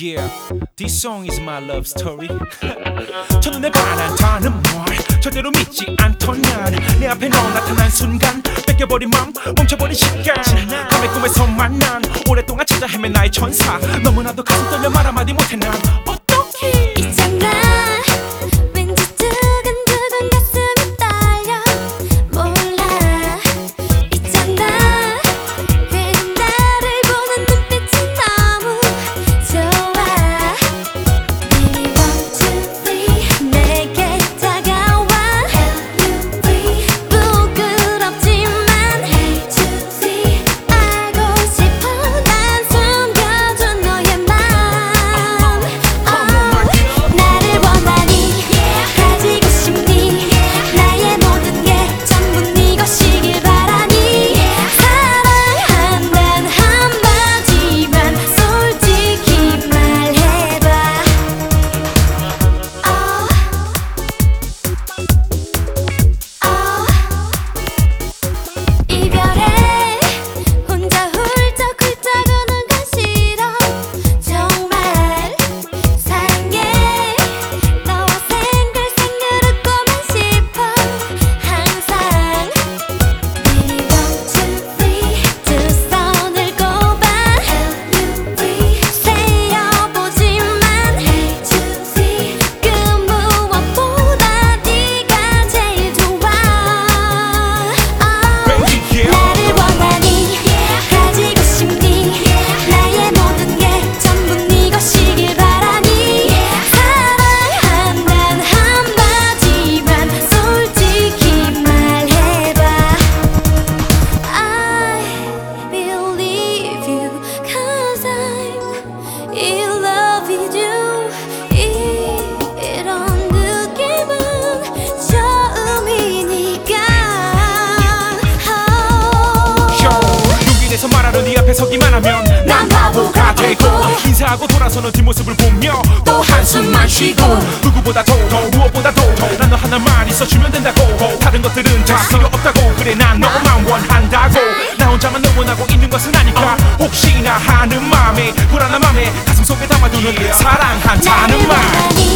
Yeah, this song is my love story. 첫눈에 반한다는 말 절대로 믿지 않던 난 내 앞에 너 나타난 순간 뺏겨버린 맘 멈춰버린 시간 밤의 꿈에서 만난 오랫동안 찾아 헤맨 나의 천사 너무나도 가슴 떨려 말 한마디 못해 난 어떡해 있잖아 왠지 두근두근 가슴이 떨려 몰라 있잖아 괜히 나를 보는 눈빛이 너무 좋아 Baby one two three 내게 다가와 LUV 부끄럽지만 Hey two three 알고 싶어 난 숨겨둔 너의 맘 나를 원하니 가지고 싶니 나의 모든 게 전부 네 것이길 바라니 사랑한단 한마디만 솔직히 말해봐 이별에 혼자 훌쩍훌쩍 우는 건 싫어 정말 사랑해 너와 생글생글 웃고만 싶어 항상 Baby one two three 두 손을 꼽아 LUV 세어보지만 Hey two three 그 무엇보다 네가 제일 좋아 나를 원하니 가지고 싶니 나의 모든 게 전부 네 것이길 바라니 사랑한단 한마디만 솔직히 말해봐 I believe you cause I'm in love with you 이런 느낌은 처음이니까 용기 내서 말하러 네 앞에 서기만 하면 난 바보가 되고 인사하고 돌아서는 뒷모습을 보며 또 한숨만 쉬고 누구보다도 무엇보다도 난 너 하나만 있어주면 된다고 다른 것들은 다 필요 없다고 그래 난 너만 원한다고 나 혼자만 너 원하고 있는 것은 아니까 혹시나 하는 맘에 불안한 맘에 가슴속에 담아두는 사랑한다는 말